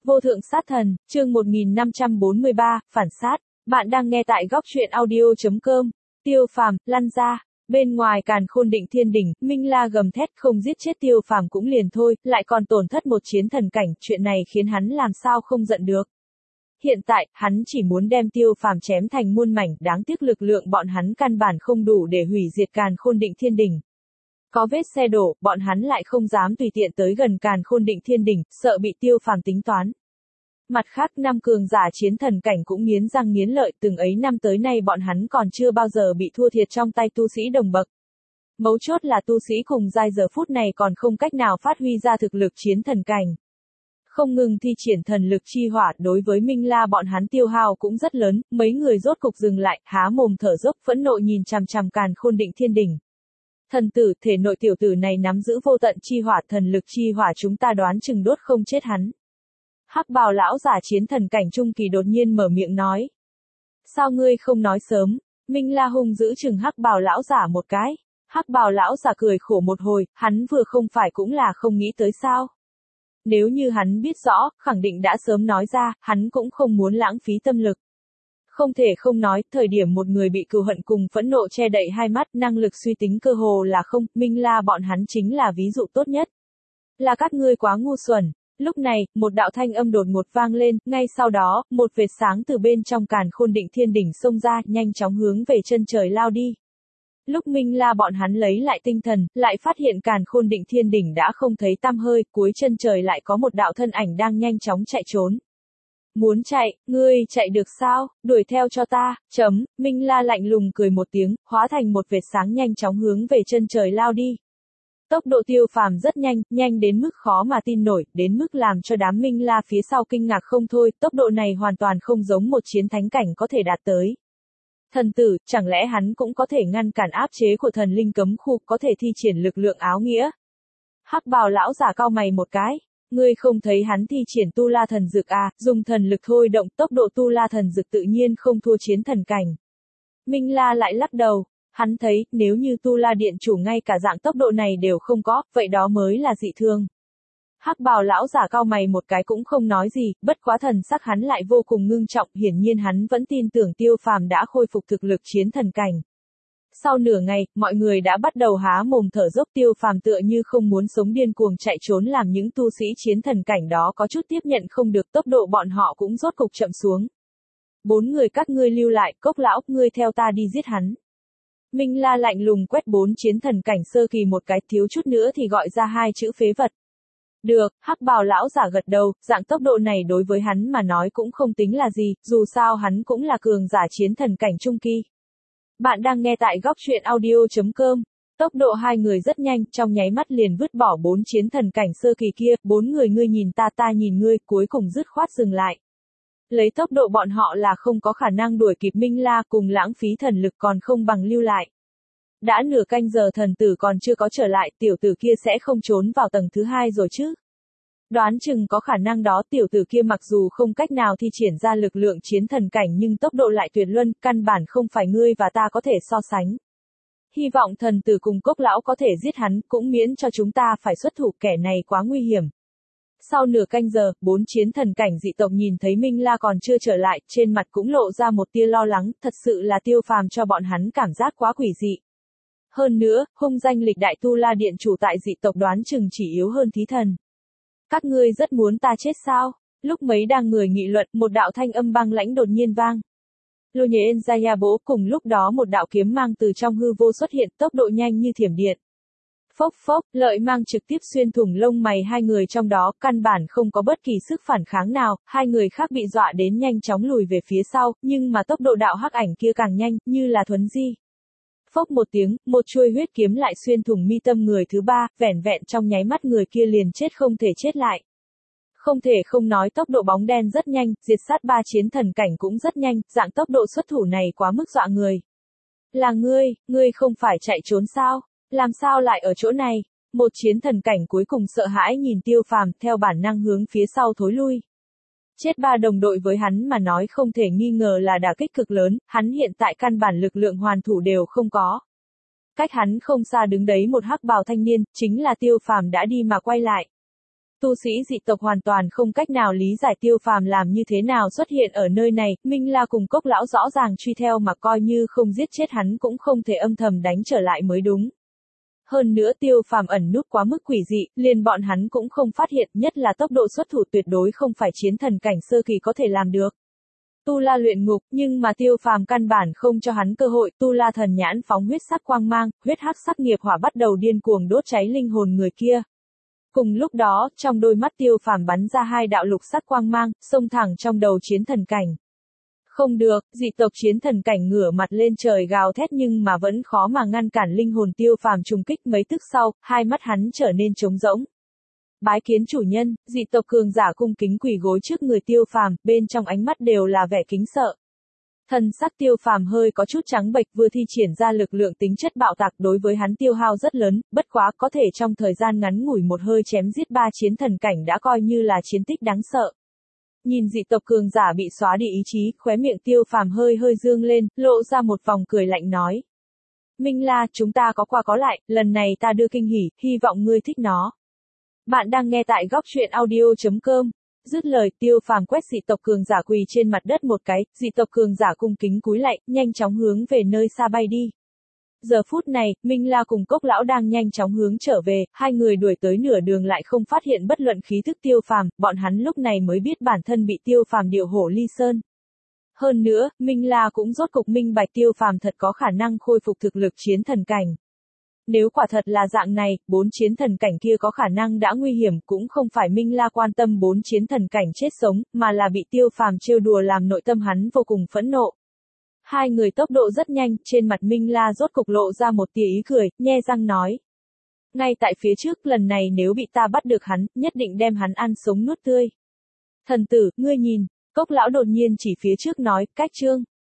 Vô thượng sát thần, chương 1543, phản sát. Bạn đang nghe tại góc truyện audio.com. Tiêu Phàm, lăn ra. Bên ngoài Càn Khôn Định Thiên Đỉnh, Minh La gầm thét không giết chết Tiêu Phàm cũng liền thôi, lại còn tổn thất một chiến thần cảnh, chuyện này khiến hắn làm sao không giận được. Hiện tại, hắn chỉ muốn đem Tiêu Phàm chém thành muôn mảnh, đáng tiếc lực lượng bọn hắn căn bản không đủ để hủy diệt Càn Khôn Định Thiên Đỉnh. Có vết xe đổ, bọn hắn lại không dám tùy tiện tới gần Càn Khôn Định Thiên Đỉnh, sợ bị Tiêu Phàm tính toán. Mặt khác, năm cường giả chiến thần cảnh cũng nghiến răng nghiến lợi, từng ấy năm tới nay bọn hắn còn chưa bao giờ bị thua thiệt trong tay tu sĩ đồng bậc. Mấu chốt là tu sĩ cùng giai giờ phút này còn không cách nào phát huy ra thực lực chiến thần cảnh. Không ngừng thi triển thần lực chi hỏa, đối với Minh La bọn hắn tiêu hao cũng rất lớn, mấy người rốt cục dừng lại, há mồm thở dốc, phẫn nộ nhìn chằm chằm Càn Khôn Định Thiên Đỉnh. Thần tử, thể nội tiểu tử này nắm giữ vô tận chi hỏa, thần lực chi hỏa, chúng ta đoán chừng đốt không chết hắn. Hắc bào lão giả chiến thần cảnh trung kỳ đột nhiên mở miệng nói. Sao ngươi không nói sớm? Minh La hung giữ chừng hắc bào lão giả một cái. Hắc bào lão giả cười khổ một hồi, hắn vừa không phải cũng là không nghĩ tới sao? Nếu như hắn biết rõ, khẳng định đã sớm nói ra, hắn cũng không muốn lãng phí tâm lực. Không thể không nói, thời điểm một người bị cừu hận cùng phẫn nộ che đậy hai mắt, năng lực suy tính cơ hồ là không, Minh La bọn hắn chính là ví dụ tốt nhất. Là các ngươi quá ngu xuẩn. Lúc này, một đạo thanh âm đột ngột vang lên, ngay sau đó, một vệt sáng từ bên trong Càn Khôn Định Thiên Đỉnh xông ra, nhanh chóng hướng về chân trời lao đi. Lúc Minh La bọn hắn lấy lại tinh thần, lại phát hiện Càn Khôn Định Thiên Đỉnh đã không thấy tăm hơi, cuối chân trời lại có một đạo thân ảnh đang nhanh chóng chạy trốn. Muốn chạy, ngươi chạy được sao, đuổi theo cho ta, Minh La lạnh lùng cười một tiếng, hóa thành một vệt sáng nhanh chóng hướng về chân trời lao đi. Tốc độ Tiêu Phàm rất nhanh, nhanh đến mức khó mà tin nổi, đến mức làm cho đám Minh La phía sau kinh ngạc không thôi, tốc độ này hoàn toàn không giống một chiến thánh cảnh có thể đạt tới. Thần tử, chẳng lẽ hắn cũng có thể ngăn cản áp chế của thần linh cấm khu, có thể thi triển lực lượng áo nghĩa? Hắc bào lão giả cau mày một cái. Ngươi không thấy hắn thi triển tu la thần dực à, dùng thần lực thôi động, tốc độ tu la thần dực tự nhiên không thua chiến thần cảnh. Minh La lại lắc đầu. Hắn thấy, nếu như Tu La Điện chủ ngay cả dạng tốc độ này đều không có, vậy đó mới là dị thương. Hắc bào lão giả cau mày một cái cũng không nói gì, bất quá thần sắc hắn lại vô cùng ngưng trọng, hiển nhiên hắn vẫn tin tưởng Tiêu Phàm đã khôi phục thực lực chiến thần cảnh. Sau nửa ngày, mọi người đã bắt đầu há mồm thở dốc, Tiêu Phàm tựa như không muốn sống điên cuồng chạy trốn, làm những tu sĩ chiến thần cảnh đó có chút tiếp nhận không được, tốc độ bọn họ cũng rốt cục chậm xuống. 4 người các ngươi lưu lại, Cốc lão, ngươi theo ta đi giết hắn. Minh La lạnh lùng quét 4 chiến thần cảnh sơ kỳ một cái, thiếu chút nữa thì gọi ra 2 chữ phế vật. Được, hắc bào lão giả gật đầu, dạng tốc độ này đối với hắn mà nói cũng không tính là gì, dù sao hắn cũng là cường giả chiến thần cảnh trung kỳ. Bạn đang nghe tại góc truyện audio.com. Tốc độ 2 người rất nhanh, trong nháy mắt liền vứt bỏ 4 chiến thần cảnh sơ kỳ kia, 4 người ngươi nhìn ta, ta nhìn ngươi, cuối cùng dứt khoát dừng lại. Lấy tốc độ bọn họ là không có khả năng đuổi kịp Minh La, cùng lãng phí thần lực còn không bằng lưu lại. Đã nửa canh giờ thần tử còn chưa có trở lại, tiểu tử kia sẽ không trốn vào tầng thứ 2 rồi chứ. Đoán chừng có khả năng đó, tiểu tử kia mặc dù không cách nào thi triển ra lực lượng chiến thần cảnh nhưng tốc độ lại tuyệt luân, căn bản không phải ngươi và ta có thể so sánh. Hy vọng thần tử cùng Cốc lão có thể giết hắn, cũng miễn cho chúng ta phải xuất thủ, kẻ này quá nguy hiểm. Sau nửa canh giờ, 4 chiến thần cảnh dị tộc nhìn thấy Minh La còn chưa trở lại, trên mặt cũng lộ ra một tia lo lắng, thật sự là Tiêu Phàm cho bọn hắn cảm giác quá quỷ dị. Hơn nữa, hung danh lịch đại Tu La Điện chủ tại dị tộc đoán chừng chỉ yếu hơn thí thần. Các ngươi rất muốn ta chết sao? Lúc mấy đang người nghị luận, một đạo thanh âm băng lãnh đột nhiên vang. Lô nhện Jaya bố, cùng lúc đó một đạo kiếm mang từ trong hư vô xuất hiện, tốc độ nhanh như thiểm điện. Phốc phốc, lợi mang trực tiếp xuyên thủng lông mày hai người trong đó, căn bản không có bất kỳ sức phản kháng nào, hai người khác bị dọa đến nhanh chóng lùi về phía sau, nhưng mà tốc độ đạo hắc ảnh kia càng nhanh, như là thuấn di. Phốc một tiếng, một chuôi huyết kiếm lại xuyên thủng mi tâm người thứ ba, vẻn vẹn trong nháy mắt người kia liền chết không thể chết lại. Không thể không nói tốc độ bóng đen rất nhanh, diệt sát 3 chiến thần cảnh cũng rất nhanh, dạng tốc độ xuất thủ này quá mức dọa người. Là ngươi không phải chạy trốn sao? Làm sao lại ở chỗ này? Một chiến thần cảnh cuối cùng sợ hãi nhìn Tiêu Phàm, theo bản năng hướng phía sau thối lui. Chết 3 đồng đội với hắn mà nói không thể nghi ngờ là đả kích cực lớn, hắn hiện tại căn bản lực lượng hoàn thủ đều không có. Cách hắn không xa đứng đấy một hắc bào thanh niên, chính là Tiêu Phàm đã đi mà quay lại. Tu sĩ dị tộc hoàn toàn không cách nào lý giải Tiêu Phàm làm như thế nào xuất hiện ở nơi này, Minh La cùng Cốc lão rõ ràng truy theo mà coi như không giết chết hắn cũng không thể âm thầm đánh trở lại mới đúng. Hơn nữa Tiêu Phàm ẩn núp quá mức quỷ dị, liền bọn hắn cũng không phát hiện, nhất là tốc độ xuất thủ tuyệt đối không phải chiến thần cảnh sơ kỳ có thể làm được. Tu La luyện ngục, nhưng mà Tiêu Phàm căn bản không cho hắn cơ hội, Tu La thần nhãn phóng huyết sắc quang mang, huyết hắc sắc nghiệp hỏa bắt đầu điên cuồng đốt cháy linh hồn người kia. Cùng lúc đó, trong đôi mắt Tiêu Phàm bắn ra hai đạo lục sắc quang mang, xông thẳng trong đầu chiến thần cảnh. Không được, dị tộc chiến thần cảnh ngửa mặt lên trời gào thét nhưng mà vẫn khó mà ngăn cản linh hồn Tiêu Phàm trùng kích, mấy tức sau, hai mắt hắn trở nên trống rỗng. Bái kiến chủ nhân, dị tộc cường giả cung kính quỳ gối trước người Tiêu Phàm, bên trong ánh mắt đều là vẻ kính sợ. Thân sắc Tiêu Phàm hơi có chút trắng bệch, vừa thi triển ra lực lượng tính chất bạo tạc đối với hắn tiêu hao rất lớn, bất quá có thể trong thời gian ngắn ngủi một hơi chém giết 3 chiến thần cảnh đã coi như là chiến tích đáng sợ. Nhìn dị tộc cường giả bị xóa đi ý chí, khóe miệng Tiêu Phàm hơi hơi dương lên, lộ ra một vòng cười lạnh nói. Minh La, chúng ta có qua có lại, lần này ta đưa kinh hỉ, hy vọng ngươi thích nó. Bạn đang nghe tại góc truyện audio.com. Dứt lời, Tiêu Phàm quét dị tộc cường giả quỳ trên mặt đất một cái, dị tộc cường giả cung kính cúi lạy, nhanh chóng hướng về nơi xa bay đi. Giờ phút này, Minh La cùng Cốc lão đang nhanh chóng hướng trở về, hai người đuổi tới nửa đường lại không phát hiện bất luận khí thức Tiêu Phàm, bọn hắn lúc này mới biết bản thân bị Tiêu Phàm điệu hổ ly sơn. Hơn nữa, Minh La cũng rốt cục minh bạch Tiêu Phàm thật có khả năng khôi phục thực lực chiến thần cảnh. Nếu quả thật là dạng này, 4 chiến thần cảnh kia có khả năng đã nguy hiểm, cũng không phải Minh La quan tâm 4 chiến thần cảnh chết sống, mà là bị Tiêu Phàm trêu đùa làm nội tâm hắn vô cùng phẫn nộ. Hai người tốc độ rất nhanh, trên mặt Minh La rốt cục lộ ra một tia ý cười, nhe răng nói. Ngay tại phía trước, lần này nếu bị ta bắt được hắn, nhất định đem hắn ăn sống nuốt tươi. Thần tử, ngươi nhìn, Cốc lão đột nhiên chỉ phía trước nói, cách chương.